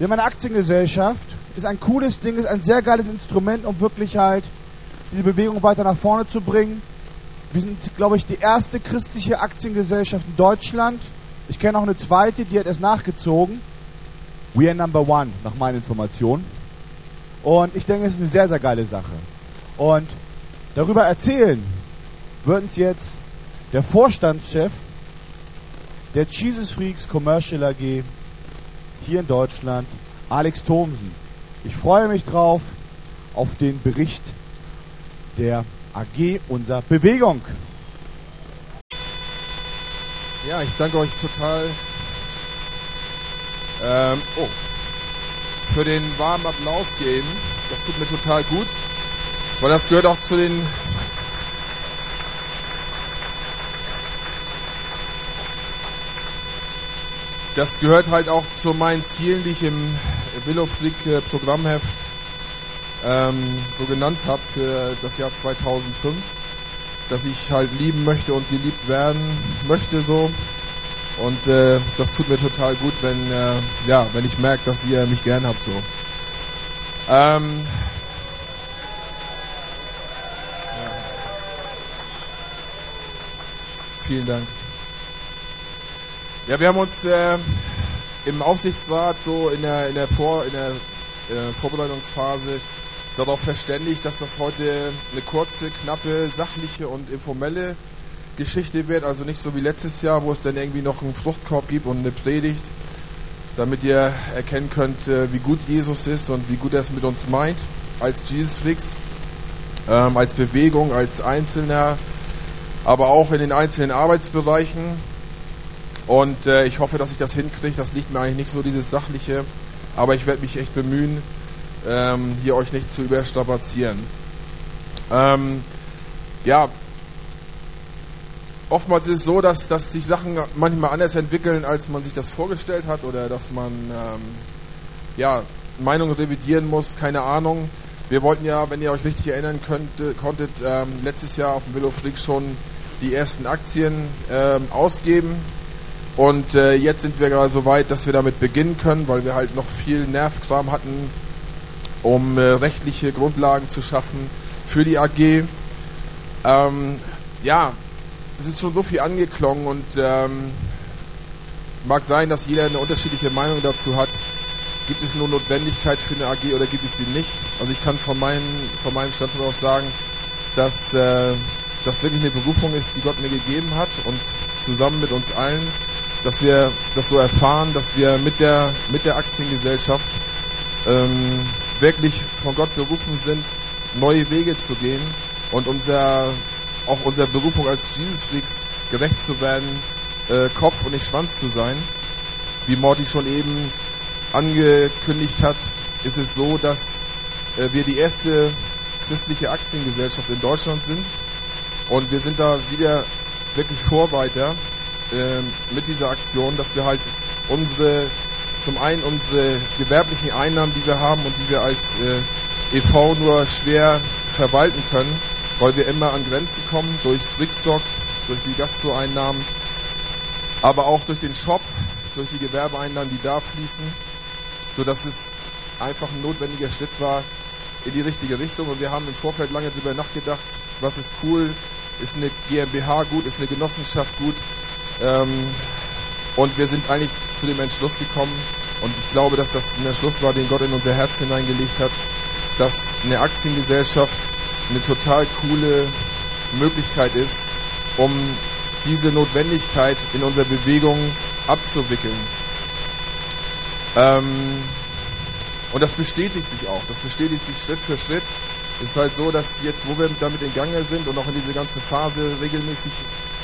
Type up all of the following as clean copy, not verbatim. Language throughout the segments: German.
Wir haben eine Aktiengesellschaft, ist ein cooles Ding, ist ein sehr geiles Instrument, um wirklich halt diese Bewegung weiter nach vorne zu bringen. Wir sind, glaube ich, die erste christliche Aktiengesellschaft in Deutschland. Ich kenne auch eine zweite, die hat erst nachgezogen. We are number one, nach meinen Informationen. Und ich denke, es ist eine sehr, sehr geile Sache. Und darüber erzählen wird uns jetzt der Vorstandschef der Jesus Freaks Commercial AG hier in Deutschland, Alex Thomsen. Ich freue mich drauf auf den Bericht der AG unserer Bewegung. Ja, ich danke euch total für den warmen Applaus hier eben. Das tut mir total gut, weil das gehört auch zu den halt auch zu meinen Zielen, die ich im Willow Freak Programmheft so genannt habe für das Jahr 2005, dass ich halt lieben möchte und geliebt werden möchte so. Und das tut mir total gut, wenn ich merke, dass ihr mich gern habt so. Vielen Dank. Ja, wir haben uns im Aufsichtsrat so in der Vorbereitungsphase darauf verständigt, dass das heute eine kurze, knappe, sachliche und informelle Geschichte wird. Also nicht so wie letztes Jahr, wo es dann irgendwie noch einen Fruchtkorb gibt und eine Predigt, damit ihr erkennen könnt, wie gut Jesus ist und wie gut er es mit uns meint, als Jesus Freaks, als Bewegung, als Einzelner, aber auch in den einzelnen Arbeitsbereichen. Und ich hoffe, dass ich das hinkriege. Das liegt mir eigentlich nicht so, dieses Sachliche. Aber ich werde mich echt bemühen, hier euch nicht zu überstrapazieren. Oftmals ist es so, dass sich Sachen manchmal anders entwickeln, als man sich das vorgestellt hat. Oder dass man Meinungen revidieren muss. Keine Ahnung. Wir wollten ja, wenn ihr euch richtig erinnern konntet, letztes Jahr auf dem Willow Freak schon die ersten Aktien ausgeben. Und jetzt sind wir gerade so weit, dass wir damit beginnen können, weil wir halt noch viel Nervkram hatten, um rechtliche Grundlagen zu schaffen für die AG. Es ist schon so viel angeklungen und mag sein, dass jeder eine unterschiedliche Meinung dazu hat. Gibt es nur Notwendigkeit für eine AG oder gibt es sie nicht? Also ich kann von meinem Standpunkt aus sagen, dass das wirklich eine Berufung ist, die Gott mir gegeben hat und zusammen mit uns allen, dass wir das so erfahren, dass wir mit der Aktiengesellschaft wirklich von Gott berufen sind, neue Wege zu gehen und unserer Berufung als Jesus Freaks gerecht zu werden, Kopf und nicht Schwanz zu sein. Wie Morty schon eben angekündigt hat, ist es so, dass wir die erste christliche Aktiengesellschaft in Deutschland sind und wir sind da wieder wirklich Vorreiter mit dieser Aktion, dass wir halt zum einen unsere gewerblichen Einnahmen, die wir haben und die wir als e.V. nur schwer verwalten können, weil wir immer an Grenzen kommen, durchs Freakstock, durch die Gastro-Einnahmen, aber auch durch den Shop, durch die Gewerbeeinnahmen, die da fließen, sodass es einfach ein notwendiger Schritt war in die richtige Richtung. Und wir haben im Vorfeld lange darüber nachgedacht, was ist cool, ist eine GmbH gut, ist eine Genossenschaft gut. Und wir sind eigentlich zu dem Entschluss gekommen, und ich glaube, dass das ein Entschluss war, den Gott in unser Herz hineingelegt hat, dass eine Aktiengesellschaft eine total coole Möglichkeit ist, um diese Notwendigkeit in unserer Bewegung abzuwickeln. Und das bestätigt sich auch. Das bestätigt sich Schritt für Schritt. Es ist halt so, dass jetzt, wo wir damit in Gange sind und auch in diese ganze Phase regelmäßig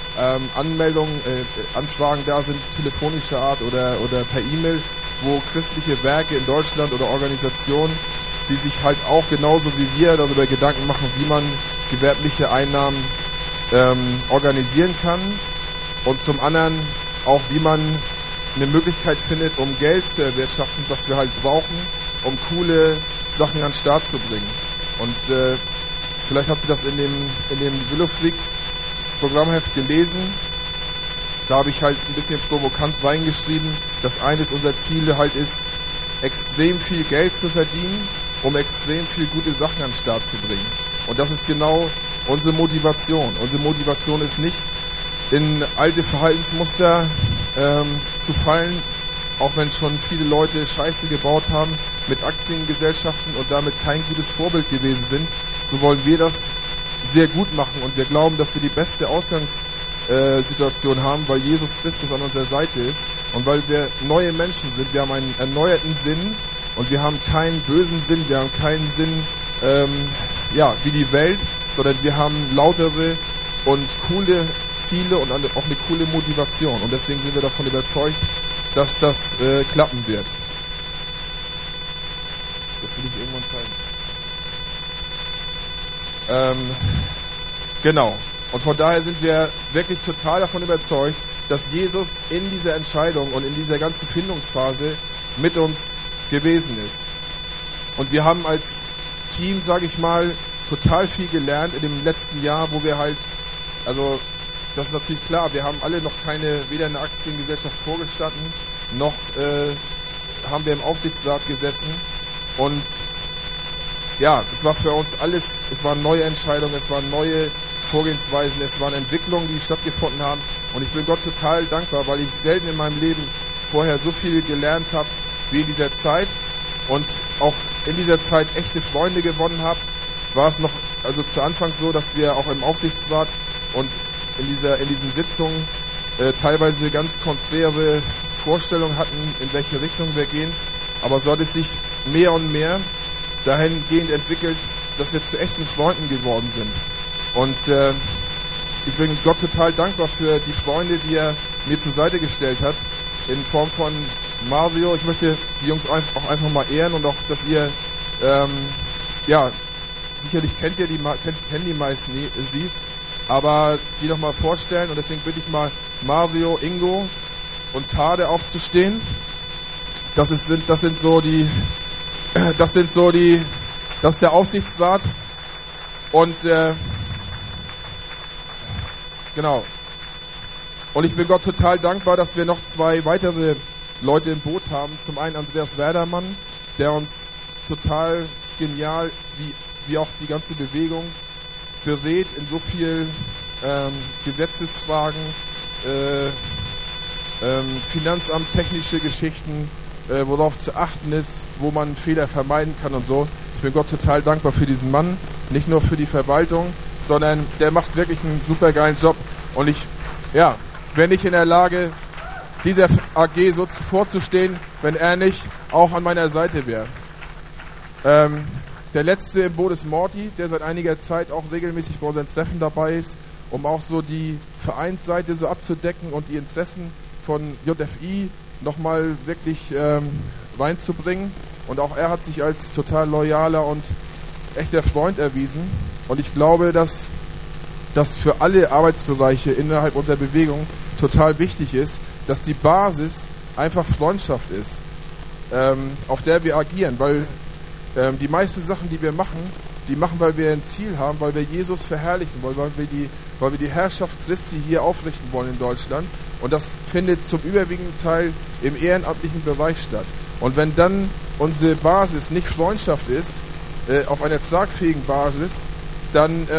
Anfragen da sind, telefonischer Art oder per E-Mail, wo christliche Werke in Deutschland oder Organisationen, die sich halt auch genauso wie wir darüber Gedanken machen, wie man gewerbliche Einnahmen organisieren kann und zum anderen auch, wie man eine Möglichkeit findet, um Geld zu erwirtschaften, was wir halt brauchen, um coole Sachen an den Start zu bringen. Und vielleicht habt ihr das in dem Willow Freak Programmheft gelesen. Da habe ich halt ein bisschen provokant reingeschrieben, dass eines unserer Ziele halt ist, extrem viel Geld zu verdienen, um extrem viel gute Sachen an den Start zu bringen. Und das ist genau unsere Motivation. Unsere Motivation ist nicht, in alte Verhaltensmuster zu fallen, auch wenn schon viele Leute Scheiße gebaut haben mit Aktiengesellschaften und damit kein gutes Vorbild gewesen sind. So wollen wir das sehr gut machen und wir glauben, dass wir die beste Ausgangssituation haben, weil Jesus Christus an unserer Seite ist und weil wir neue Menschen sind. Wir haben einen erneuerten Sinn und wir haben keinen bösen Sinn, wir haben keinen Sinn wie die Welt, sondern wir haben lautere und coole Ziele und auch eine coole Motivation. Und deswegen sind wir davon überzeugt, dass das klappen wird. Das will ich irgendwann zeigen. Genau. Und von daher sind wir wirklich total davon überzeugt, dass Jesus in dieser Entscheidung und in dieser ganzen Findungsphase mit uns gewesen ist. Und wir haben als Team, sage ich mal, total viel gelernt in dem letzten Jahr, wo wir halt, also das ist natürlich klar, wir haben alle noch weder eine Aktiengesellschaft vorgestanden, noch haben wir im Aufsichtsrat gesessen. Und ja, es war für uns alles, es waren neue Entscheidungen, es waren neue Vorgehensweisen, es waren Entwicklungen, die stattgefunden haben. Und ich bin Gott total dankbar, weil ich selten in meinem Leben vorher so viel gelernt habe wie in dieser Zeit. Und auch in dieser Zeit echte Freunde gewonnen habe. War es noch, also zu Anfang so, dass wir auch im Aufsichtsrat und in diesen Sitzungen teilweise ganz konträre Vorstellungen hatten, in welche Richtung wir gehen. Aber so hat es sich mehr und mehr dahingehend entwickelt, dass wir zu echten Freunden geworden sind. Und ich bin Gott total dankbar für die Freunde, die er mir zur Seite gestellt hat, in Form von Mario. Ich möchte die Jungs auch einfach mal ehren und auch, dass ihr, sicherlich kennen die meisten sie, aber die noch mal vorstellen. Und deswegen bitte ich mal Mario, Ingo und Tade aufzustehen. Das ist der Aufsichtsrat und genau. Und ich bin Gott total dankbar, dass wir noch 2 weitere Leute im Boot haben. Zum einen Andreas Werdermann, der uns total genial, wie auch die ganze Bewegung, berät in so viel Gesetzesfragen, Finanzamt, technische Geschichten, worauf zu achten ist, wo man Fehler vermeiden kann und so. Ich bin Gott total dankbar für diesen Mann, nicht nur für die Verwaltung, sondern der macht wirklich einen super geilen Job. Und ich wäre nicht in der Lage, dieser AG so vorzustehen, wenn er nicht auch an meiner Seite wäre. Der letzte im Boot ist Morty, der seit einiger Zeit auch regelmäßig bei unseren Treffen dabei ist, um auch so die Vereinsseite so abzudecken und die Interessen von JFI nochmal wirklich reinzubringen. Und auch er hat sich als total loyaler und echter Freund erwiesen. Und ich glaube, dass das für alle Arbeitsbereiche innerhalb unserer Bewegung total wichtig ist, dass die Basis einfach Freundschaft ist, auf der wir agieren. Weil die meisten Sachen, die wir machen, weil wir ein Ziel haben, weil wir Jesus verherrlichen wollen, weil wir die Herrschaft Christi hier aufrichten wollen in Deutschland. Und das findet zum überwiegenden Teil im ehrenamtlichen Bereich statt. Und wenn dann unsere Basis nicht Freundschaft ist, auf einer tragfähigen Basis, dann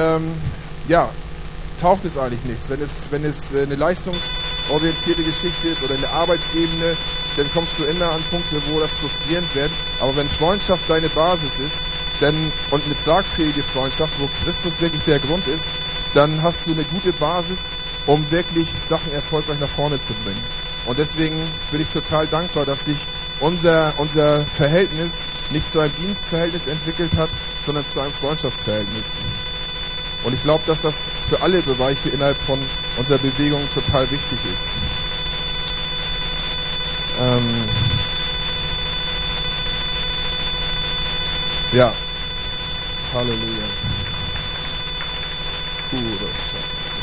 taugt es eigentlich nichts. Wenn es eine leistungsorientierte Geschichte ist oder eine Arbeitsebene, dann kommst du immer an Punkte, wo das frustrierend wird. Aber wenn Freundschaft deine Basis ist und eine tragfähige Freundschaft, wo Christus wirklich der Grund ist, dann hast du eine gute Basis, um wirklich Sachen erfolgreich nach vorne zu bringen. Und deswegen bin ich total dankbar, dass sich unser Verhältnis nicht zu einem Dienstverhältnis entwickelt hat, sondern zu einem Freundschaftsverhältnis. Und ich glaube, dass das für alle Bereiche innerhalb von unserer Bewegung total wichtig ist. Halleluja. Pure Scheiße.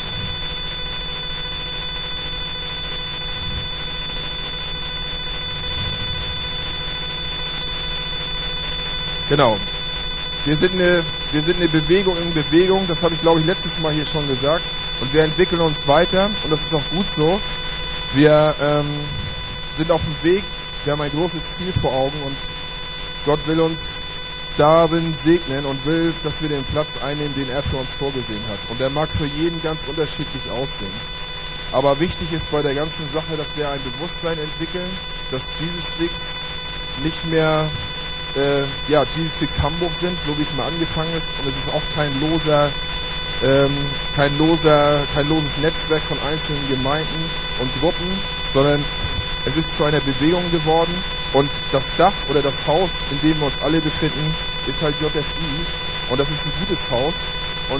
Genau. Wir sind eine Bewegung in Bewegung, das habe ich glaube ich letztes Mal hier schon gesagt. Und wir entwickeln uns weiter und das ist auch gut so. Wir sind auf dem Weg, ein großes Ziel vor Augen und Gott will uns darin segnen und will, dass wir den Platz einnehmen, den er für uns vorgesehen hat. Und der mag für jeden ganz unterschiedlich aussehen. Aber wichtig ist bei der ganzen Sache, dass wir ein Bewusstsein entwickeln, dass Jesus Freaks nicht mehr Jesus Freaks Hamburg sind, so wie es mal angefangen ist. Und es ist auch kein loses Netzwerk von einzelnen Gemeinden und Gruppen, sondern es ist zu einer Bewegung geworden. Und das Dach oder das Haus, in dem wir uns alle befinden, ist halt JFI. Und das ist ein gutes Haus und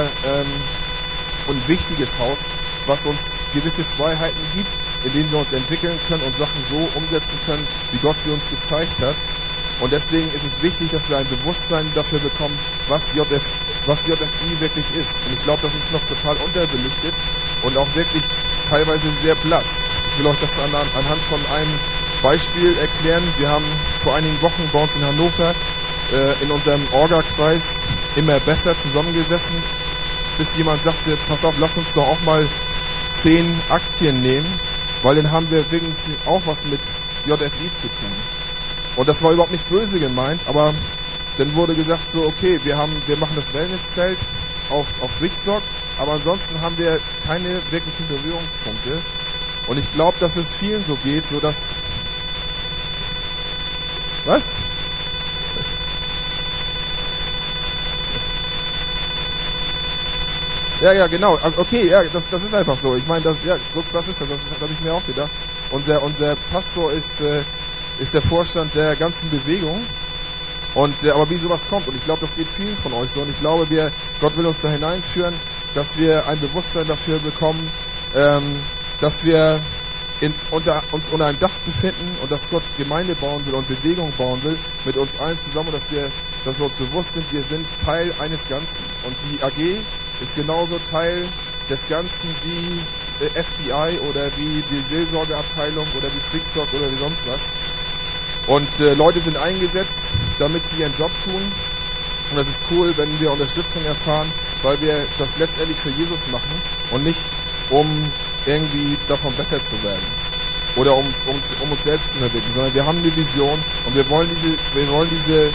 ein wichtiges Haus, was uns gewisse Freiheiten gibt, in denen wir uns entwickeln können und Sachen so umsetzen können, wie Gott sie uns gezeigt hat. Und deswegen ist es wichtig, dass wir ein Bewusstsein dafür bekommen, was JFI wirklich ist. Und ich glaube, das ist noch total unterbelichtet und auch wirklich teilweise sehr blass. Ich will euch das anhand von einem Beispiel erklären. Wir haben vor einigen Wochen bei uns in Hannover in unserem Orga-Kreis immer besser zusammengesessen, bis jemand sagte, pass auf, lass uns doch auch mal 10 Aktien nehmen, weil dann haben wir wenigstens auch was mit JFI zu tun. Und das war überhaupt nicht böse gemeint, aber dann wurde gesagt so, okay, wir machen das Wellnesszelt auf Freakstock, aber ansonsten haben wir keine wirklichen Berührungspunkte. Und ich glaube, dass es vielen so geht, so dass... Was? Ja, genau. Okay, ja, das ist einfach so. Ich meine, so krass ist das. Das habe ich mir auch gedacht. Unser Pastor ist der Vorstand der ganzen Bewegung. Aber wie sowas kommt, und ich glaube, das geht vielen von euch so. Und ich glaube, Gott will uns da hineinführen, dass wir ein Bewusstsein dafür bekommen, dass wir uns unter einem Dach befinden und dass Gott Gemeinde bauen will und Bewegung bauen will mit uns allen zusammen und dass wir uns bewusst sind, wir sind Teil eines Ganzen. Und die AG ist genauso Teil des Ganzen wie FBI oder wie die Seelsorgeabteilung oder wie Freakstock oder wie sonst was. Und Leute sind eingesetzt, damit sie ihren Job tun. Und das ist cool, wenn wir Unterstützung erfahren, weil wir das letztendlich für Jesus machen und nicht um irgendwie davon besser zu werden oder um uns selbst zu verwirklichen, sondern wir haben eine Vision und wir wollen diese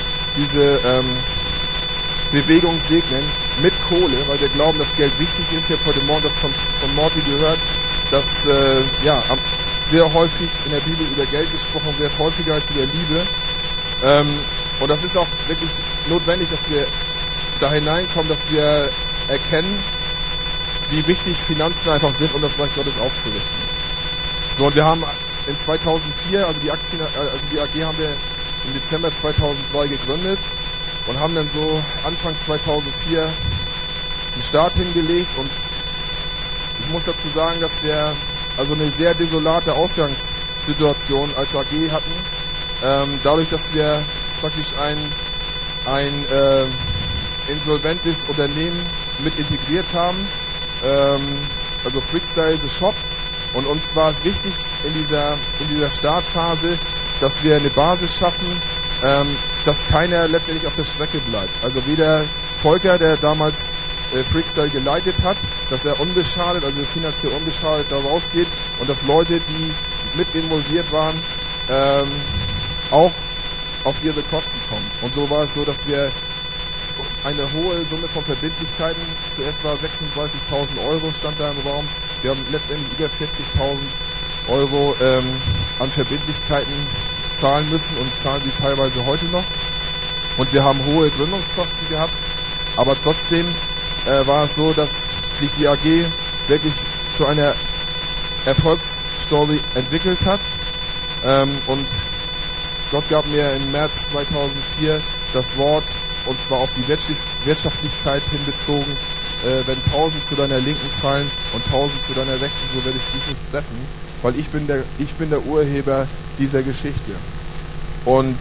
Bewegung segnen mit Kohle, weil wir glauben, dass Geld wichtig ist. Ich habe heute Morgen das von Morty gehört, dass sehr häufig in der Bibel über Geld gesprochen wird, häufiger als über Liebe. Und das ist auch wirklich notwendig, dass wir da hineinkommen, dass wir erkennen, wie wichtig Finanzen einfach sind, um das Reich Gottes aufzurichten. So, und wir haben in 2004, die AG haben wir im Dezember 2003 gegründet und haben dann so Anfang 2004 einen Start hingelegt und ich muss dazu sagen, dass wir also eine sehr desolate Ausgangssituation als AG hatten, dadurch, dass wir praktisch ein insolventes Unternehmen mit integriert haben, also Freakstyle ist ein Shop und uns war es wichtig in dieser Startphase, dass wir eine Basis schaffen, dass keiner letztendlich auf der Strecke bleibt. Also weder Volker, der damals Freakstyle geleitet hat, dass er unbeschadet, also finanziell unbeschadet da rausgeht und dass Leute, die mit involviert waren, auch auf ihre Kosten kommen. Und so war es so, dass wir eine hohe Summe von Verbindlichkeiten, zuerst war 36.000 € stand da im Raum, wir haben letztendlich über 40.000 € an Verbindlichkeiten zahlen müssen und zahlen sie teilweise heute noch. Und wir haben hohe Gründungskosten gehabt, aber trotzdem war es so, dass sich die AG wirklich zu einer Erfolgsstory entwickelt hat. Und Gott gab mir im März 2004 das Wort, und zwar auf die Wirtschaftlichkeit hinbezogen, wenn 1000 zu deiner Linken fallen und 1000 zu deiner Rechten, so werde ich dich nicht treffen, weil ich bin der Urheber dieser Geschichte. Und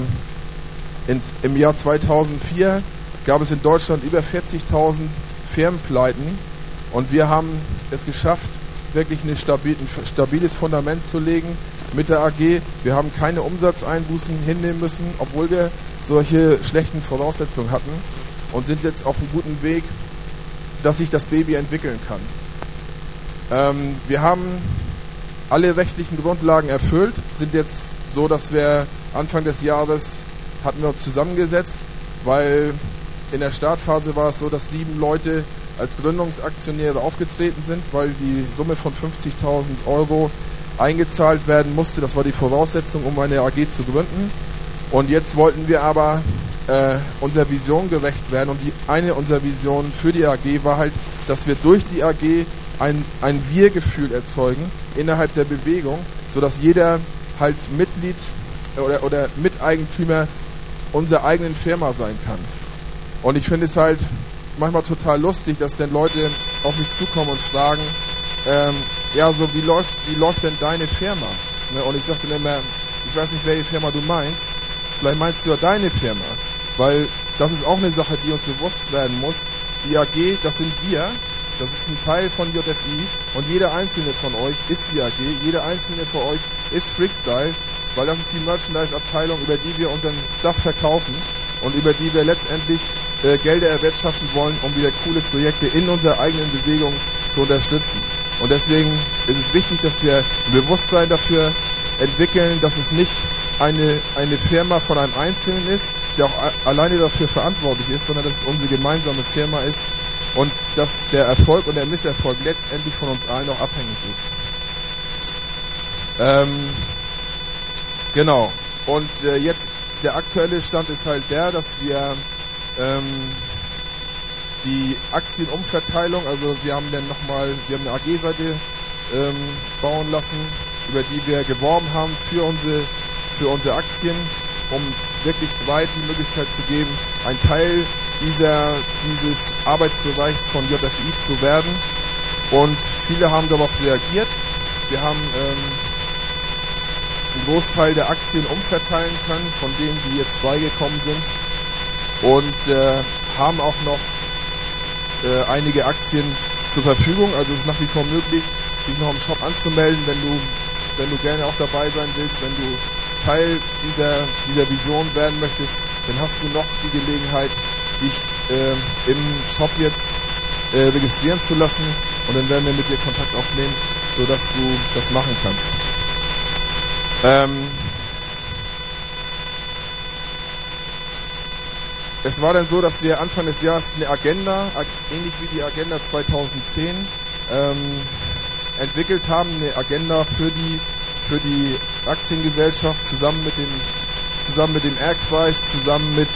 im Jahr 2004 gab es in Deutschland über 40.000 Firmenpleiten und wir haben es geschafft, wirklich ein stabiles Fundament zu legen mit der AG. Wir haben keine Umsatzeinbußen hinnehmen müssen, obwohl wir solche schlechten Voraussetzungen hatten und sind jetzt auf einem guten Weg, dass sich das Baby entwickeln kann. Wir haben alle rechtlichen Grundlagen erfüllt, sind jetzt so, dass wir Anfang des Jahres hatten wir uns zusammengesetzt, weil in der Startphase war es so, dass 7 Leute als Gründungsaktionäre aufgetreten sind, weil die Summe von 50.000 Euro eingezahlt werden musste. Das war die Voraussetzung, um eine AG zu gründen. Und jetzt wollten wir aber unserer Vision gerecht werden. Und eine unserer Visionen für die AG war halt, dass wir durch die AG ein Wir-Gefühl erzeugen innerhalb der Bewegung, sodass jeder halt Mitglied oder Miteigentümer unserer eigenen Firma sein kann. Und ich finde es halt manchmal total lustig, dass dann Leute auf mich zukommen und fragen, wie läuft denn deine Firma? Ne? Und ich sage dann immer, ich weiß nicht, welche Firma du meinst, vielleicht meinst du ja deine Firma, weil das ist auch eine Sache, die uns bewusst werden muss. Die AG, das sind wir, das ist ein Teil von JFI und jeder einzelne von euch ist die AG, jeder einzelne von euch ist Freakstyle, weil das ist die Merchandise-Abteilung, über die wir unseren Stuff verkaufen und über die wir letztendlich Gelder erwirtschaften wollen, um wieder coole Projekte in unserer eigenen Bewegung zu unterstützen. Und deswegen ist es wichtig, dass wir ein Bewusstsein dafür entwickeln, dass es nicht eine Firma von einem Einzelnen ist, der auch alleine dafür verantwortlich ist, sondern dass es unsere gemeinsame Firma ist und dass der Erfolg und der Misserfolg letztendlich von uns allen auch abhängig ist. Genau. Und jetzt der aktuelle Stand ist halt der, dass wir die Aktienumverteilung, also wir haben eine AG-Seite bauen lassen, über die wir geworben haben für unsere Aktien, um wirklich breit die Möglichkeit zu geben, ein Teil dieses Arbeitsbereichs von JFI zu werden. Und viele haben darauf reagiert. Wir haben einen Großteil der Aktien umverteilen können, von denen, die jetzt freigekommen sind. Und haben auch noch einige Aktien zur Verfügung. Also es ist nach wie vor möglich, sich noch im Shop anzumelden, wenn du gerne auch dabei sein willst, wenn du Teil dieser Vision werden möchtest, dann hast du noch die Gelegenheit, dich im Shop jetzt registrieren zu lassen und dann werden wir mit dir Kontakt aufnehmen, sodass du das machen kannst. Es war dann so, dass wir Anfang des Jahres eine Agenda, ähnlich wie die Agenda 2010, entwickelt haben, eine Agenda für die Aktiengesellschaft zusammen mit dem ERG-Kreis, zusammen mit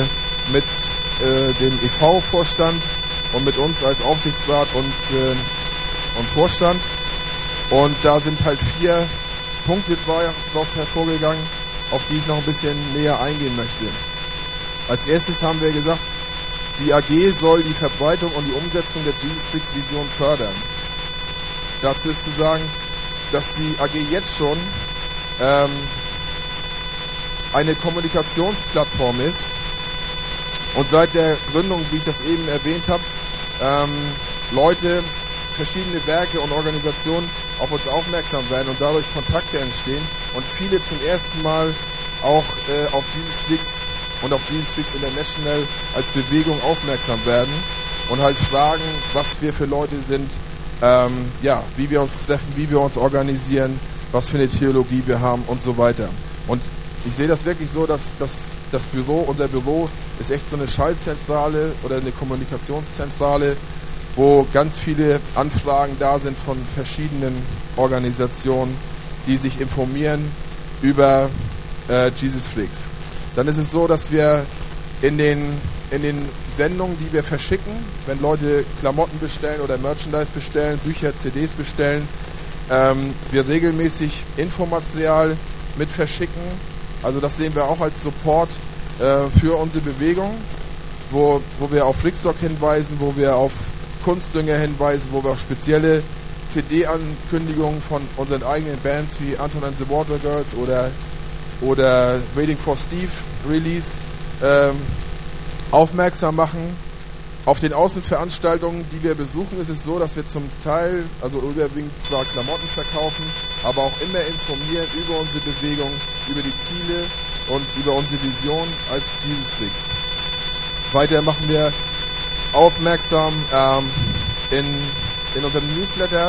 dem e.V.-Vorstand und mit uns als Aufsichtsrat und Vorstand. Und da sind halt 4 Punkte daraus hervorgegangen, auf die ich noch ein bisschen näher eingehen möchte. Als erstes haben wir gesagt, die AG soll die Verbreitung und die Umsetzung der Jesus Freaks Vision fördern. Dazu ist zu sagen, dass die AG jetzt schon eine Kommunikationsplattform ist und seit der Gründung, wie ich das eben erwähnt habe, Leute, verschiedene Werke und Organisationen auf uns aufmerksam werden und dadurch Kontakte entstehen und viele zum ersten Mal auch auf Jesus Freaks und auf Jesus Freaks International als Bewegung aufmerksam werden und halt fragen, was wir für Leute sind, wie wir uns treffen, wie wir uns organisieren, was für eine Theologie wir haben und so weiter. Und ich sehe das wirklich so, dass unser Büro ist echt so eine Schaltzentrale oder eine Kommunikationszentrale, wo ganz viele Anfragen da sind von verschiedenen Organisationen, die sich informieren über Jesus Freaks. Dann ist es so, dass wir in den Sendungen, die wir verschicken, wenn Leute Klamotten bestellen oder Merchandise bestellen, Bücher, CDs bestellen, wir regelmäßig Infomaterial mit verschicken. Also das sehen wir auch als Support für unsere Bewegung, wo wir auf Freakstock hinweisen, wo wir auf Kunstdünger hinweisen, wo wir auch spezielle CD-Ankündigungen von unseren eigenen Bands wie Anton and the Water Girls oder Waiting for Steve Release aufmerksam machen. Auf den Außenveranstaltungen, die wir besuchen, ist es so, dass wir zum Teil, also überwiegend zwar Klamotten verkaufen, aber auch immer informieren über unsere Bewegung, über die Ziele und über unsere Vision als Jesus Freaks. Weiter machen wir aufmerksam in unserem Newsletter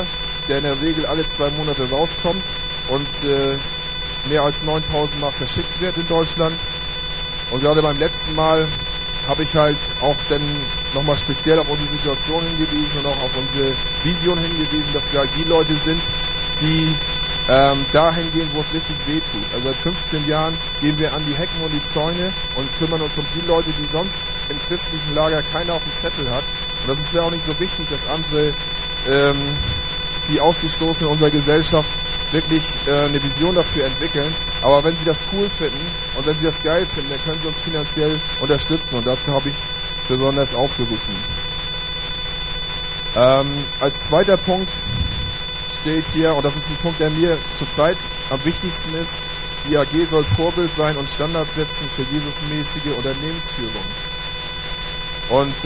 der in der Regel alle 2 Monate rauskommt und mehr als 9.000 Mal verschickt wird in Deutschland. Und gerade beim letzten Mal habe ich halt auch dann nochmal speziell auf unsere Situation hingewiesen und auch auf unsere Vision hingewiesen, dass wir halt die Leute sind, die dahin gehen, wo es richtig weh tut. Also seit 15 Jahren gehen wir an die Hecken und die Zäune und kümmern uns um die Leute, die sonst im christlichen Lager keiner auf dem Zettel hat. Und das ist mir auch nicht so wichtig, dass andere, die Ausgestoßenen unserer Gesellschaft, wirklich eine Vision dafür entwickeln. Aber wenn sie das cool finden und wenn sie das geil finden, dann können sie uns finanziell unterstützen. Und dazu habe ich besonders aufgerufen. Als zweiter Punkt steht hier, und das ist ein Punkt, der mir zurzeit am wichtigsten ist, die AG soll Vorbild sein und Standards setzen für Jesusmäßige Unternehmensführung. Und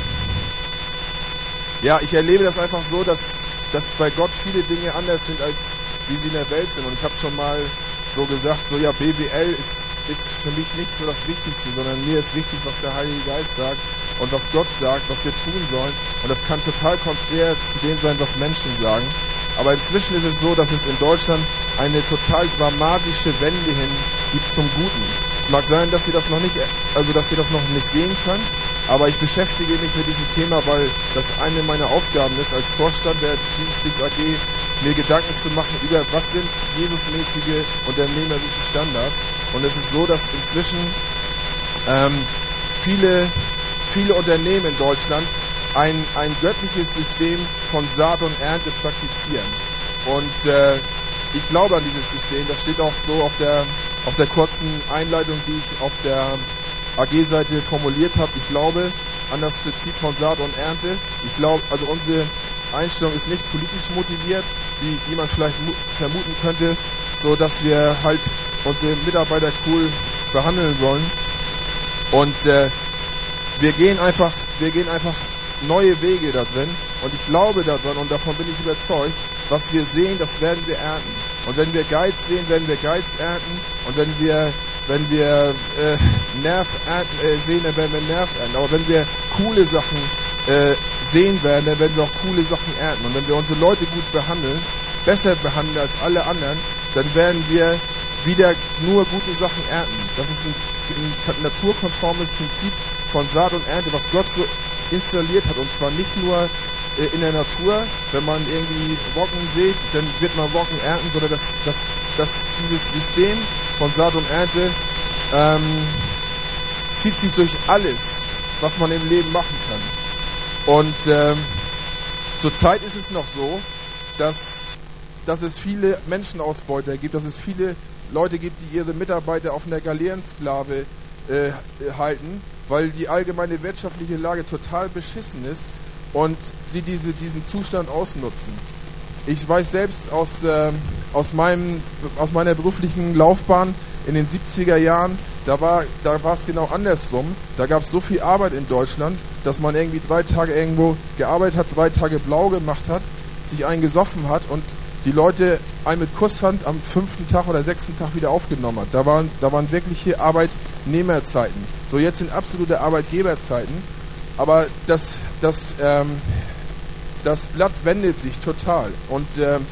ich erlebe das einfach so, dass bei Gott viele Dinge anders sind, als wie sie in der Welt sind. Und ich habe schon mal so gesagt, so ja, BWL ist für mich nicht so das Wichtigste, sondern mir ist wichtig, was der Heilige Geist sagt und was Gott sagt, was wir tun sollen. Und das kann total konträr zu dem sein, was Menschen sagen. Aber inzwischen ist es so, dass es in Deutschland eine total dramatische Wende hin gibt zum Guten. Es mag sein, dass ihr das noch nicht sehen könnt, aber ich beschäftige mich mit diesem Thema, weil das eine meiner Aufgaben ist, als Vorstand der Jesus Freaks AG, mir Gedanken zu machen über, was sind Jesusmäßige unternehmerische Standards. Und es ist so, dass inzwischen viele Unternehmen in Deutschland ein göttliches System von Saat und Ernte praktizieren. Und ich glaube an dieses System. Das steht auch so auf der kurzen Einleitung, die ich auf der AG-Seite formuliert habe. Ich glaube an das Prinzip von Saat und Ernte. Ich glaube, also unsere Einstellung ist nicht politisch motiviert, wie man vielleicht vermuten könnte, so dass wir halt unsere Mitarbeiter cool behandeln wollen. Und wir gehen einfach neue Wege da drin. Und ich glaube daran und davon bin ich überzeugt, was wir sehen, das werden wir ernten. Und wenn wir Geiz sehen, werden wir Geiz ernten. Und wenn wir Nerv sehen, dann werden wir Nerv ernten. Aber wenn wir coole Sachen sehen werden, dann werden wir auch coole Sachen ernten. Und wenn wir unsere Leute gut behandeln, besser behandeln als alle anderen, dann werden wir wieder nur gute Sachen ernten. Das ist ein naturkonformes Prinzip von Saat und Ernte, was Gott so installiert hat. Und zwar nicht nur in der Natur, wenn man irgendwie Roggen sät, dann wird man Roggen ernten, sondern dass dieses System von Saat und Ernte zieht sich durch alles, was man im Leben machen kann. Und zurzeit ist es noch so, dass es viele Menschenausbeuter gibt, dass es viele Leute gibt, die ihre Mitarbeiter auf einer Galeerensklave halten, weil die allgemeine wirtschaftliche Lage total beschissen ist und sie diesen Zustand ausnutzen. Ich weiß selbst aus meiner beruflichen Laufbahn in den 70er Jahren, da war es genau andersrum. Da gab es so viel Arbeit in Deutschland, dass man irgendwie 3 Tage irgendwo gearbeitet hat, 3 Tage blau gemacht hat, sich einen gesoffen hat und die Leute einen mit Kusshand am 5. Tag oder 6. Tag wieder aufgenommen hat. Da waren wirkliche Arbeitnehmerzeiten. So, jetzt sind absolute Arbeitgeberzeiten. Aber das Blatt wendet sich total. Und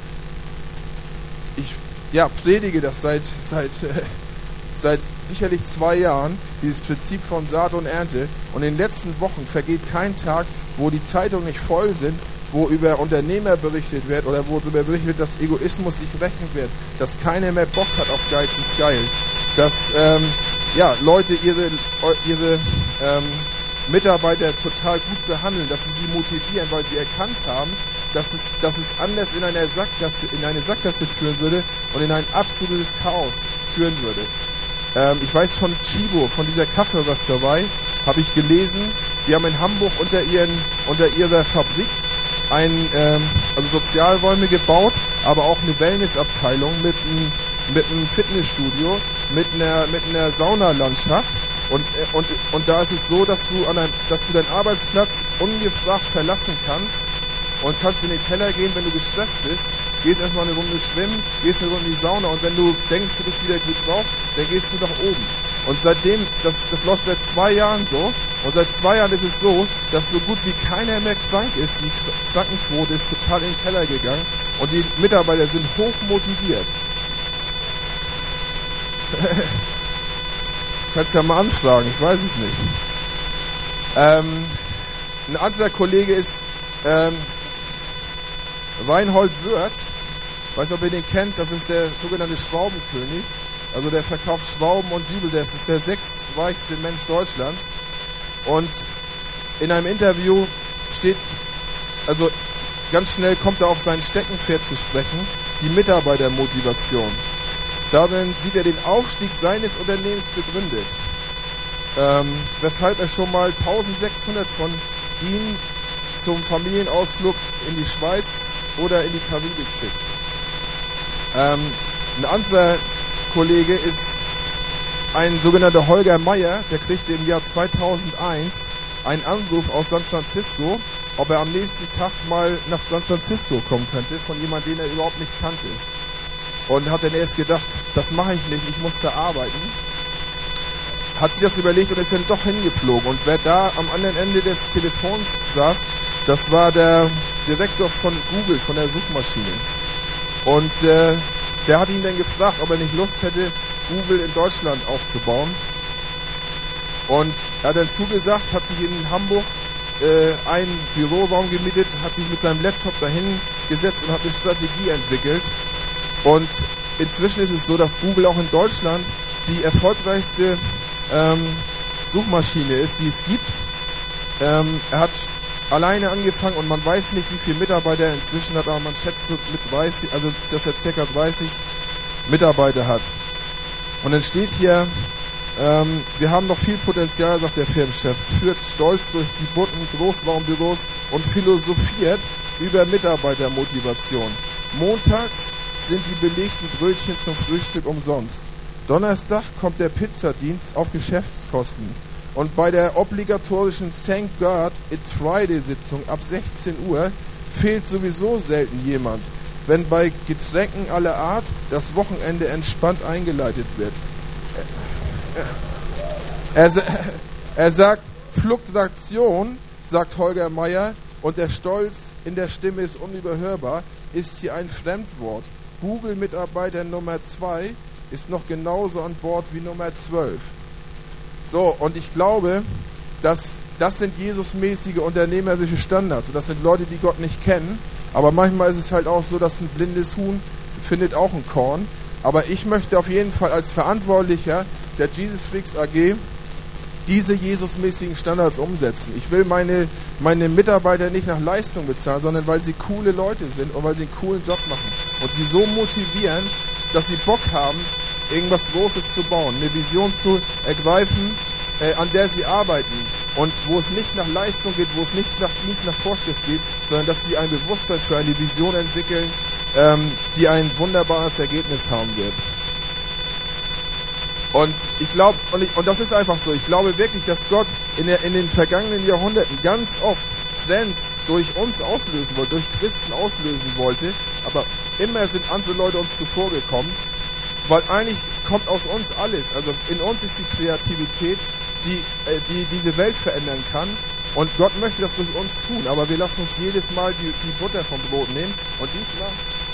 ich predige das seit sicherlich 2 Jahren, dieses Prinzip von Saat und Ernte. Und in den letzten Wochen vergeht kein Tag, wo die Zeitungen nicht voll sind, wo über Unternehmer berichtet wird oder wo darüber berichtet wird, dass Egoismus sich rächen wird, dass keiner mehr Bock hat auf Geiz ist geil, dass Leute ihre Mitarbeiter total gut behandeln, dass sie motivieren, weil sie erkannt haben, dass es anders in eine Sackgasse führen würde und in ein absolutes Chaos führen würde. Ich weiß von Chibo, von dieser Kaffeerösterei, habe ich gelesen, die haben in Hamburg unter ihrer Fabrik Sozialräume gebaut, aber auch eine Wellnessabteilung mit einem Fitnessstudio, mit einer Saunalandschaft. Und da ist es so, dass du deinen Arbeitsplatz ungefragt verlassen kannst und kannst in den Keller gehen, wenn du gestresst bist, gehst erstmal eine Runde schwimmen, gehst eine Runde in die Sauna und wenn du denkst, du bist wieder gut drauf, dann gehst du nach oben. Und seitdem, das läuft seit 2 Jahren so. Und seit 2 Jahren ist es so, dass so gut wie keiner mehr krank ist. Die Krankenquote ist total in den Keller gegangen. Und die Mitarbeiter sind hoch motiviert. Kannst ja mal anfragen, ich weiß es nicht. Ein anderer Kollege ist Reinhold Wirth. Ich weiß nicht, ob ihr den kennt, das ist der sogenannte Schraubenkönig. Also der verkauft Schrauben und Dübel, das ist der 6. reichste Mensch Deutschlands. Und in einem Interview steht, also ganz schnell kommt er auf sein Steckenpferd zu sprechen, die Mitarbeitermotivation. Darin sieht er den Aufstieg seines Unternehmens begründet, weshalb er schon mal 1600 von ihnen zum Familienausflug in die Schweiz oder in die Karibik schickt. Ein anderer Kollege ist ein sogenannter Holger Meier, der kriegte im Jahr 2001 einen Anruf aus San Francisco, ob er am nächsten Tag mal nach San Francisco kommen könnte, von jemandem, den er überhaupt nicht kannte. Und hat dann erst gedacht, das mache ich nicht, ich muss da arbeiten. Hat sich das überlegt und ist dann doch hingeflogen. Und wer da am anderen Ende des Telefons saß, das war der Direktor von Google, von der Suchmaschine. Und der hat ihn dann gefragt, ob er nicht Lust hätte, Google in Deutschland aufzubauen. Und er hat dann zugesagt, hat sich in Hamburg einen Büroraum gemietet, hat sich mit seinem Laptop dahin gesetzt und hat eine Strategie entwickelt. Und inzwischen ist es so, dass Google auch in Deutschland die erfolgreichste Suchmaschine ist, die es gibt. Er hat alleine angefangen und man weiß nicht, wie viele Mitarbeiter er inzwischen hat, aber man schätzt so mit 30, also dass er ca. 30 Mitarbeiter hat. Und dann steht hier, wir haben noch viel Potenzial, sagt der Firmenchef, führt stolz durch die bunten Großraumbüros und philosophiert über Mitarbeitermotivation. Montags sind die belegten Brötchen zum Frühstück umsonst. Donnerstag kommt der Pizzadienst auf Geschäftskosten. Und bei der obligatorischen Thank God It's Friday Sitzung ab 16 Uhr fehlt sowieso selten jemand, wenn bei Getränken aller Art das Wochenende entspannt eingeleitet wird. Er sagt Fluktuation, sagt Holger Meier, und der Stolz in der Stimme ist unüberhörbar, ist hier ein Fremdwort. Google-Mitarbeiter Nummer 2 ist noch genauso an Bord wie Nummer 12. So, und ich glaube, dass das sind Jesusmäßige unternehmerische Standards. Und das sind Leute, die Gott nicht kennen. Aber manchmal ist es halt auch so, dass ein blindes Huhn findet auch ein Korn. Aber ich möchte auf jeden Fall als Verantwortlicher der Jesus Freaks AG diese Jesusmäßigen Standards umsetzen. Ich will meine Mitarbeiter nicht nach Leistung bezahlen, sondern weil sie coole Leute sind und weil sie einen coolen Job machen. Und sie so motivieren, dass sie Bock haben, irgendwas Großes zu bauen, eine Vision zu ergreifen, an der sie arbeiten und wo es nicht nach Leistung geht, wo es nicht nach Dienst, nach Vorschrift geht, sondern dass sie ein Bewusstsein für eine Vision entwickeln, die ein wunderbares Ergebnis haben wird. Und ich glaube, und das ist einfach so, ich glaube wirklich, dass Gott in den vergangenen Jahrhunderten ganz oft Trends durch uns auslösen wollte, durch Christen auslösen wollte, aber immer sind andere Leute uns zuvorgekommen, weil eigentlich kommt aus uns alles. Also in uns ist die Kreativität, die diese Welt verändern kann. Und Gott möchte das durch uns tun. Aber wir lassen uns jedes Mal die Butter vom Brot nehmen. Und diesmal...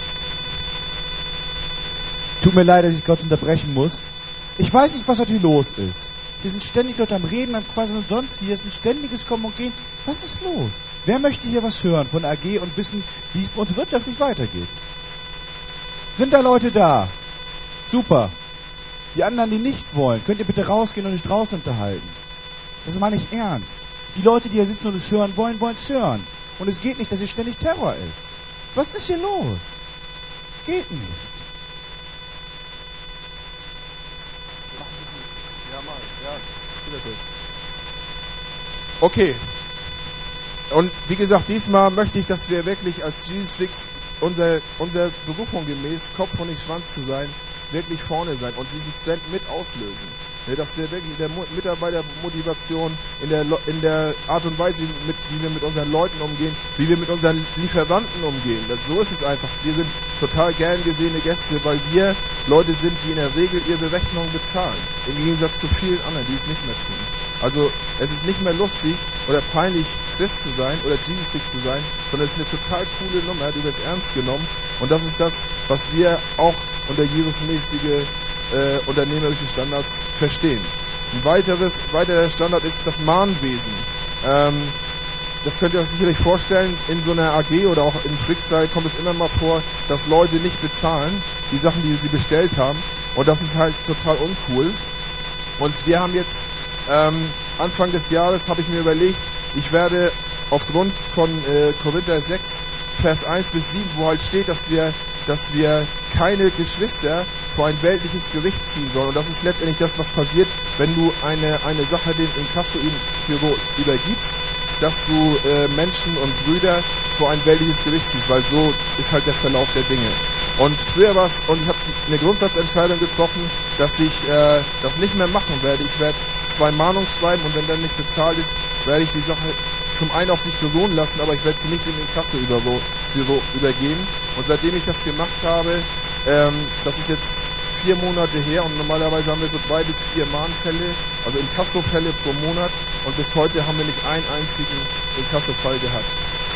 Tut mir leid, dass ich Gott unterbrechen muss. Ich weiß nicht, was heute hier los ist. Hier sind ständig Leute am Reden, am Quasseln und sonst wie. Hier ist ein ständiges Kommen und Gehen. Was ist los? Wer möchte hier was hören von AG und wissen, wie es bei uns wirtschaftlich weitergeht? Sind da Leute da? Super. Die anderen, die nicht wollen, könnt ihr bitte rausgehen und euch draußen unterhalten. Das meine ich ernst. Die Leute, die hier sitzen und es hören wollen, wollen es hören. Und es geht nicht, dass hier ständig Terror ist. Was ist hier los? Es geht nicht. Okay. Und wie gesagt, diesmal möchte ich, dass wir wirklich als Jesus Freaks unserer Berufung gemäß, Kopf und nicht Schwanz zu sein, wirklich vorne sein und diesen Trend mit auslösen. Ne, dass wir wirklich in der Mitarbeitermotivation, in der Art und Weise, wie wir mit unseren Leuten umgehen, wie wir mit unseren Lieferanten umgehen. So ist es einfach. Wir sind total gern gesehene Gäste, weil wir Leute sind, die in der Regel ihre Rechnung bezahlen. Im Gegensatz zu vielen anderen, die es nicht mehr tun. Also es ist nicht mehr lustig oder peinlich, Christ zu sein oder Jesus-Freak zu sein, sondern es ist eine total coole Nummer, du wirst ernst genommen. Und das ist das, was wir auch unter Jesus-mäßige unternehmerische Standards verstehen. Ein weiterer Standard ist das Mahnwesen. Das könnt ihr euch sicherlich vorstellen, in so einer AG oder auch in Freakstyle kommt es immer mal vor, dass Leute nicht bezahlen, die Sachen, die sie bestellt haben. Und das ist halt total uncool. Und wir haben jetzt Anfang des Jahres, habe ich mir überlegt, ich werde aufgrund von Korinther 6, Vers 1 bis 7, wo halt steht, dass wir keine Geschwister vor ein weltliches Gericht ziehen sollen. Und das ist letztendlich das, was passiert, wenn du eine Sache dem Inkasso-Büro übergibst, dass du Menschen und Brüder vor ein weltliches Gericht ziehst, weil so ist halt der Verlauf der Dinge. Und früher war es, und ich habe eine Grundsatzentscheidung getroffen, dass ich das nicht mehr machen werde. Ich werde 2 Mahnungen schreiben und wenn dann nicht bezahlt ist, werde ich die Sache zum einen auf sich beruhen lassen, aber ich werde sie nicht dem Inkasso-Büro übergeben. Und seitdem ich das gemacht habe, das ist jetzt 4 Monate her und normalerweise haben wir so 3 bis 4 Mahnfälle, also Inkasso-Fälle pro Monat und bis heute haben wir nicht einen einzigen Inkasso-Fall gehabt.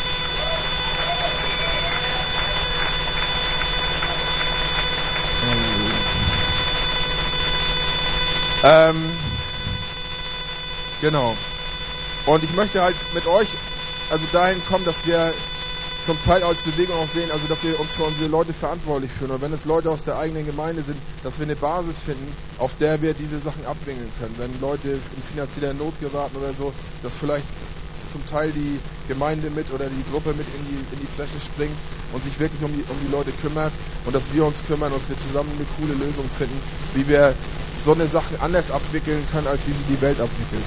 Genau. Und ich möchte halt mit euch also dahin kommen, dass wir zum Teil als Bewegung auch sehen, also dass wir uns für unsere Leute verantwortlich fühlen. Und wenn es Leute aus der eigenen Gemeinde sind, dass wir eine Basis finden, auf der wir diese Sachen abwingeln können. Wenn Leute in finanzieller Not geraten oder so, dass vielleicht zum Teil die Gemeinde mit oder die Gruppe mit in die Fläche springt und sich wirklich um die Leute kümmert und dass wir uns kümmern und dass wir zusammen eine coole Lösung finden, wie wir so eine Sache anders abwickeln können, als wie sie die Welt abwickelt.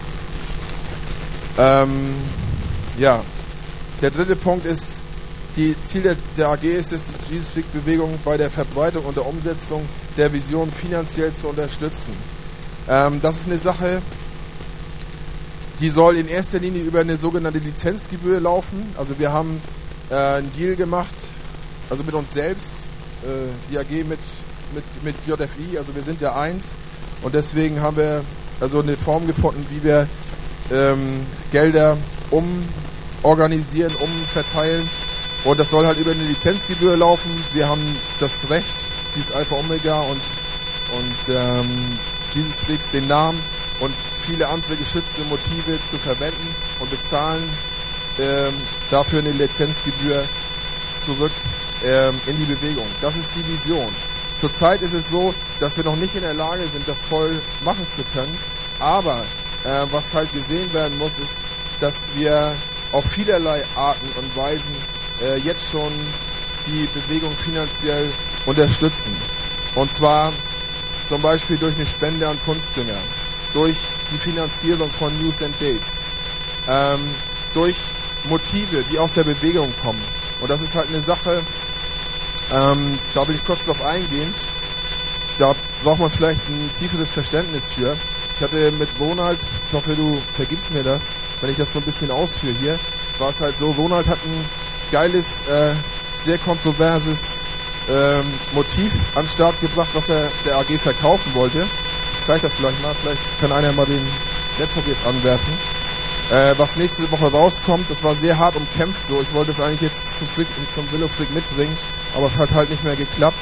Ja, der dritte Punkt ist, die Ziel der AG ist es, die Jesus-Freak-Bewegung bei der Verbreitung und der Umsetzung der Vision finanziell zu unterstützen. Das ist eine Sache, die soll in erster Linie über eine sogenannte Lizenzgebühr laufen. Also wir haben einen Deal gemacht, also mit uns selbst, die AG mit JFI, also wir sind ja eins und deswegen haben wir also eine Form gefunden, wie wir Gelder organisieren, verteilen und das soll halt über eine Lizenzgebühr laufen. Wir haben das Recht, dieses Alpha Omega und Jesus-Freaks, den Namen und viele andere geschützte Motive zu verwenden und bezahlen dafür eine Lizenzgebühr zurück in die Bewegung. Das ist die Vision. Zurzeit ist es so, dass wir noch nicht in der Lage sind, das voll machen zu können, aber was halt gesehen werden muss, ist, dass wir auf vielerlei Arten und Weisen jetzt schon die Bewegung finanziell unterstützen. Und zwar zum Beispiel durch eine Spende an Kunstdünger, durch die Finanzierung von News and Dates, durch Motive, die aus der Bewegung kommen. Und das ist halt eine Sache, da will ich kurz drauf eingehen. Da braucht man vielleicht ein tieferes Verständnis für. Ich hatte mit Ronald, ich hoffe, du vergibst mir das, wenn ich das so ein bisschen ausführe hier, war es halt so, Ronald hat ein geiles, sehr kontroverses Motiv an den Start gebracht, was er der AG verkaufen wollte. Ich zeige das gleich mal, vielleicht kann einer mal den Laptop jetzt anwerfen. Was nächste Woche rauskommt, das war sehr hart umkämpft so. Ich wollte es eigentlich jetzt zum Willow Freak mitbringen, aber es hat halt nicht mehr geklappt.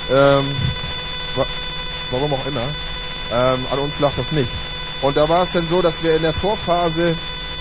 Warum auch immer. An uns lag das nicht. Und da war es dann so, dass wir in der Vorphase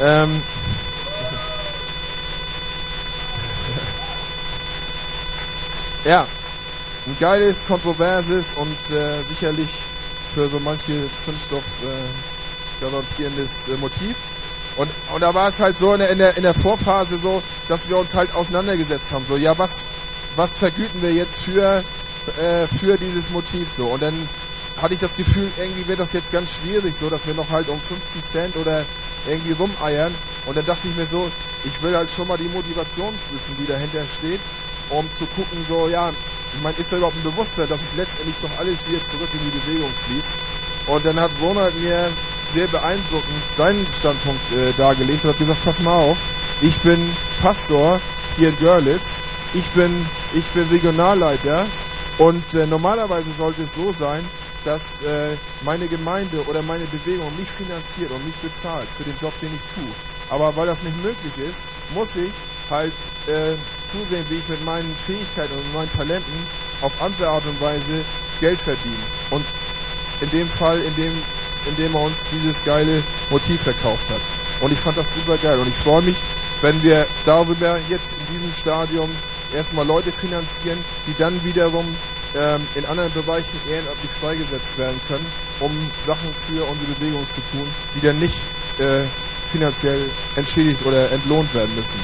ja, ein geiles, kontroverses und sicherlich für so manche Zündstoff garantierendes Motiv. Und da war es halt so in der Vorphase so, dass wir uns halt auseinandergesetzt haben. So, ja, was vergüten wir jetzt für dieses Motiv so? Und dann hatte ich das Gefühl, irgendwie wird das jetzt ganz schwierig, so dass wir noch halt um 50 Cent oder irgendwie rumeiern. Und dann dachte ich mir so, ich will halt schon mal die Motivation prüfen, die dahinter steht, um zu gucken, so, ja, ich meine, ist da überhaupt ein Bewusstsein, dass es letztendlich doch alles wieder zurück in die Bewegung fließt. Und dann hat Ronald mir sehr beeindruckend seinen Standpunkt dargelegt und hat gesagt, pass mal auf, ich bin Pastor hier in Görlitz, ich bin Regionalleiter und normalerweise sollte es so sein, dass meine Gemeinde oder meine Bewegung mich finanziert und mich bezahlt für den Job, den ich tue. Aber weil das nicht möglich ist, muss ich halt zusehen, wie ich mit meinen Fähigkeiten und meinen Talenten auf andere Art und Weise Geld verdiene. Und in dem Fall, in dem er uns dieses geile Motiv verkauft hat. Und ich fand das super geil. Und ich freue mich, wenn wir darüber jetzt in diesem Stadium erstmal Leute finanzieren, die dann wiederum in anderen Bereichen ehrenamtlich freigesetzt werden können, um Sachen für unsere Bewegung zu tun, die dann nicht finanziell entschädigt oder entlohnt werden müssen.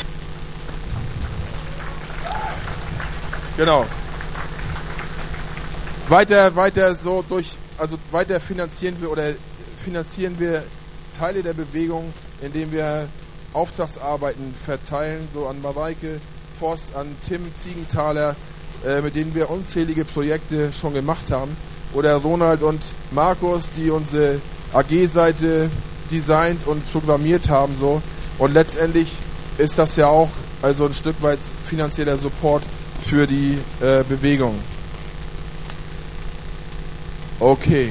Genau. Weiter finanzieren wir Teile der Bewegung, indem wir Auftragsarbeiten verteilen, so an Mareike Voss, an Tim Ziegenthaler, mit denen wir unzählige Projekte schon gemacht haben. Oder Ronald und Markus, die unsere AG-Seite designt und programmiert haben. So. Und letztendlich ist das ja auch also ein Stück weit finanzieller Support für die Bewegung. Okay.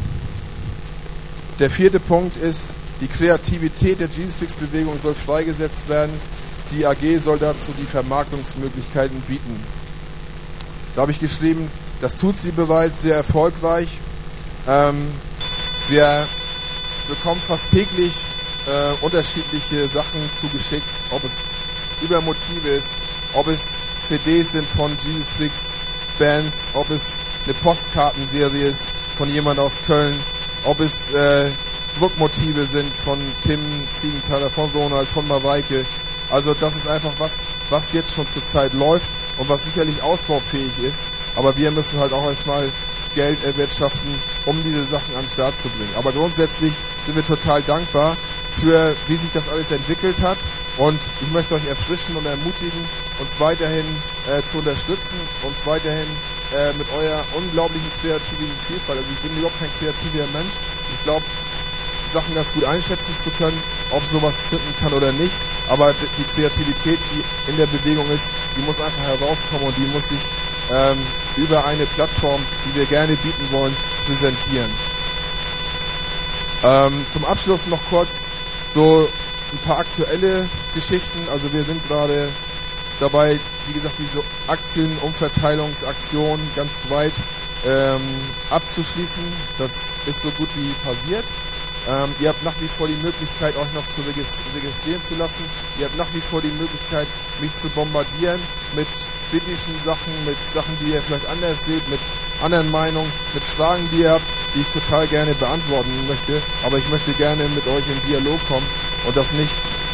Der 4. Punkt ist, die Kreativität der Jesus-Fix-Bewegung soll freigesetzt werden. Die AG soll dazu die Vermarktungsmöglichkeiten bieten. Da habe ich geschrieben, das tut sie bereits sehr erfolgreich. Wir bekommen fast täglich unterschiedliche Sachen zugeschickt, ob es über Motive ist, ob es CDs sind von Jesus-Fix Bands, ob es eine Postkartenserie ist von jemand aus Köln, ob es Druckmotive sind von Tim Ziegenthaler, von Ronald, von Mareike. Also das ist einfach was jetzt schon zurzeit läuft und was sicherlich ausbaufähig ist. Aber wir müssen halt auch erstmal Geld erwirtschaften, um diese Sachen an den Start zu bringen. Aber grundsätzlich sind wir total dankbar für, wie sich das alles entwickelt hat. Und ich möchte euch erfrischen und ermutigen, uns weiterhin zu unterstützen, uns weiterhin mit eurer unglaublichen kreativen Vielfalt. Also ich bin überhaupt kein kreativer Mensch. Ich glaube, Sachen ganz gut einschätzen zu können, ob sowas zünden kann oder nicht. Aber die Kreativität, die in der Bewegung ist, die muss einfach herauskommen und die muss sich über eine Plattform, die wir gerne bieten wollen, präsentieren. Zum Abschluss noch kurz so ein paar aktuelle Geschichten. Also wir sind gerade dabei, wie gesagt, diese Aktienumverteilungsaktion ganz breit abzuschließen. Das ist so gut wie passiert. Ihr habt nach wie vor die Möglichkeit, euch noch zu registrieren zu lassen. Ihr habt nach wie vor die Möglichkeit, mich zu bombardieren mit kritischen Sachen, mit Sachen, die ihr vielleicht anders seht, mit anderen Meinungen, mit Fragen, die ihr habt, die ich total gerne beantworten möchte. Aber ich möchte gerne mit euch in Dialog kommen und das nicht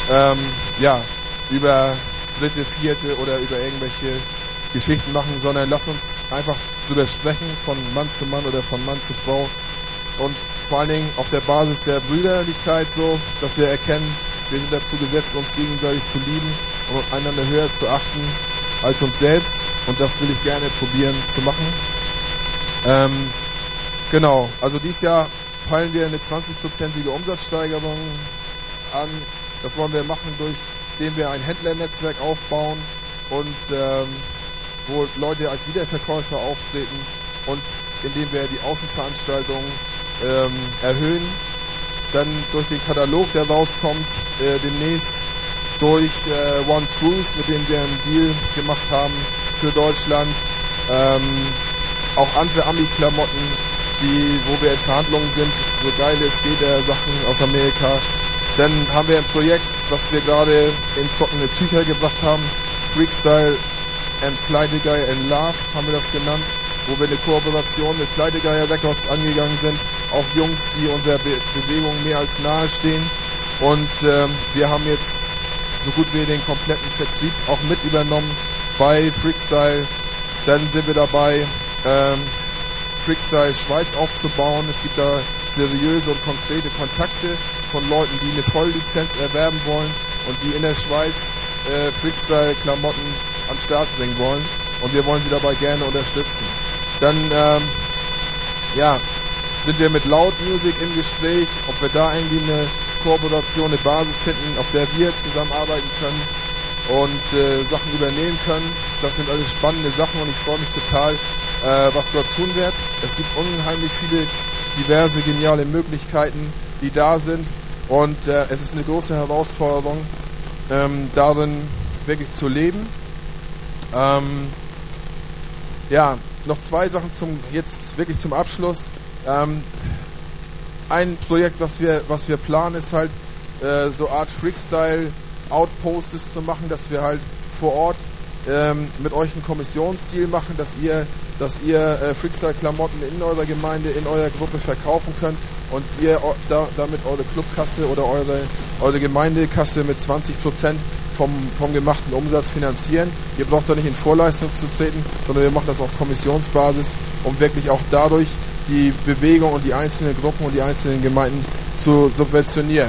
über dritte, vierte oder über irgendwelche Geschichten machen, sondern lasst uns einfach drüber sprechen, von Mann zu Mann oder von Mann zu Frau. Und vor allen Dingen auf der Basis der Brüderlichkeit so, dass wir erkennen, wir sind dazu gesetzt, uns gegenseitig zu lieben und einander höher zu achten als uns selbst. Und das will ich gerne probieren zu machen. Genau, also dieses Jahr peilen wir eine 20%ige Umsatzsteigerung an. Das wollen wir machen, indem wir ein Händlernetzwerk aufbauen und wo Leute als Wiederverkäufer auftreten und indem wir die Außenveranstaltungen erhöhen, dann durch den Katalog, der rauskommt, demnächst durch One Cruise, mit dem wir einen Deal gemacht haben für Deutschland, auch andere Ami-Klamotten, wo wir in Verhandlungen sind, so geile Skater-Sachen aus Amerika. Dann haben wir ein Projekt, was wir gerade in trockene Tücher gebracht haben, Freakstyle and Pleitegeier in Love haben wir das genannt, wo wir eine Kooperation mit Pleitegeier Records angegangen sind, auch Jungs, die unserer Bewegung mehr als nahe stehen. Und wir haben jetzt so gut wie den kompletten Vertrieb auch mit übernommen bei Freakstyle. Dann sind wir dabei, Freakstyle Schweiz aufzubauen. Es gibt da seriöse und konkrete Kontakte von Leuten, die eine Volllizenz erwerben wollen und die in der Schweiz Freakstyle-Klamotten an den Start bringen wollen. Und wir wollen sie dabei gerne unterstützen. Dann sind wir mit Loud Music im Gespräch, ob wir da irgendwie eine Kooperation, eine Basis finden, auf der wir zusammenarbeiten können und Sachen übernehmen können. Das sind alles spannende Sachen und ich freue mich total, was Gott tun wird. Es gibt unheimlich viele diverse, geniale Möglichkeiten, die da sind und es ist eine große Herausforderung, darin wirklich zu leben. Ja, noch zwei Sachen jetzt wirklich zum Abschluss. Ein Projekt, was wir planen, ist halt so Art Freakstyle Outposts zu machen, dass wir halt vor Ort mit euch einen Kommissionsdeal machen, dass ihr Freakstyle-Klamotten in eurer Gemeinde, in eurer Gruppe verkaufen könnt und ihr damit eure Clubkasse oder eure Gemeindekasse mit 20% vom gemachten Umsatz finanzieren. Ihr braucht da nicht in Vorleistung zu treten, sondern wir machen das auf Kommissionsbasis, um wirklich auch dadurch die Bewegung und die einzelnen Gruppen und die einzelnen Gemeinden zu subventionieren.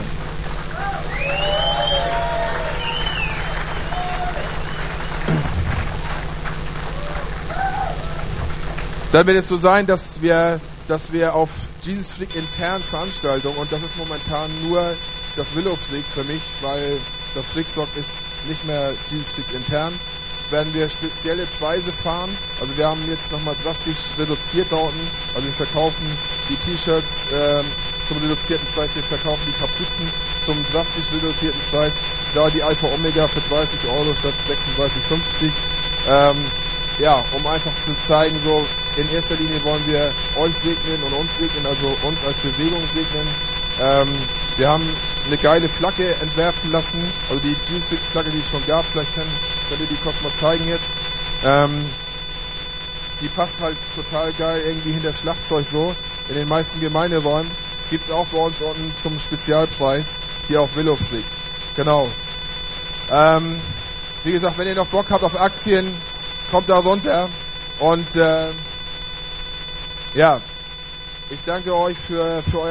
Dann wird es so sein, dass wir auf Jesus Freak intern Veranstaltungen, und das ist momentan nur das Willow Freak für mich, weil das Freakstock ist nicht mehr Jesus Freaks intern, werden wir spezielle Preise fahren. Also wir haben jetzt nochmal drastisch reduziert da unten. Also wir verkaufen die T-Shirts zum reduzierten Preis, wir verkaufen die Kapuzen zum drastisch reduzierten Preis. Da die Alpha Omega für 30 € statt 36,50. Ja, um einfach zu zeigen, so in erster Linie wollen wir euch segnen und uns segnen, also uns als Bewegung segnen. Wir haben eine geile Flagge entwerfen lassen, also die Jesus Freak Flagge, die es schon gab, vielleicht könnt ihr die kurz mal zeigen jetzt. Die passt halt total geil irgendwie hinter das Schlagzeug so. In den meisten Gemeinderäumen gibt's auch bei uns unten zum Spezialpreis hier auf Willow Freak. Genau. Wie gesagt, wenn ihr noch Bock habt auf Aktien, kommt da runter und ja, ich danke euch für euer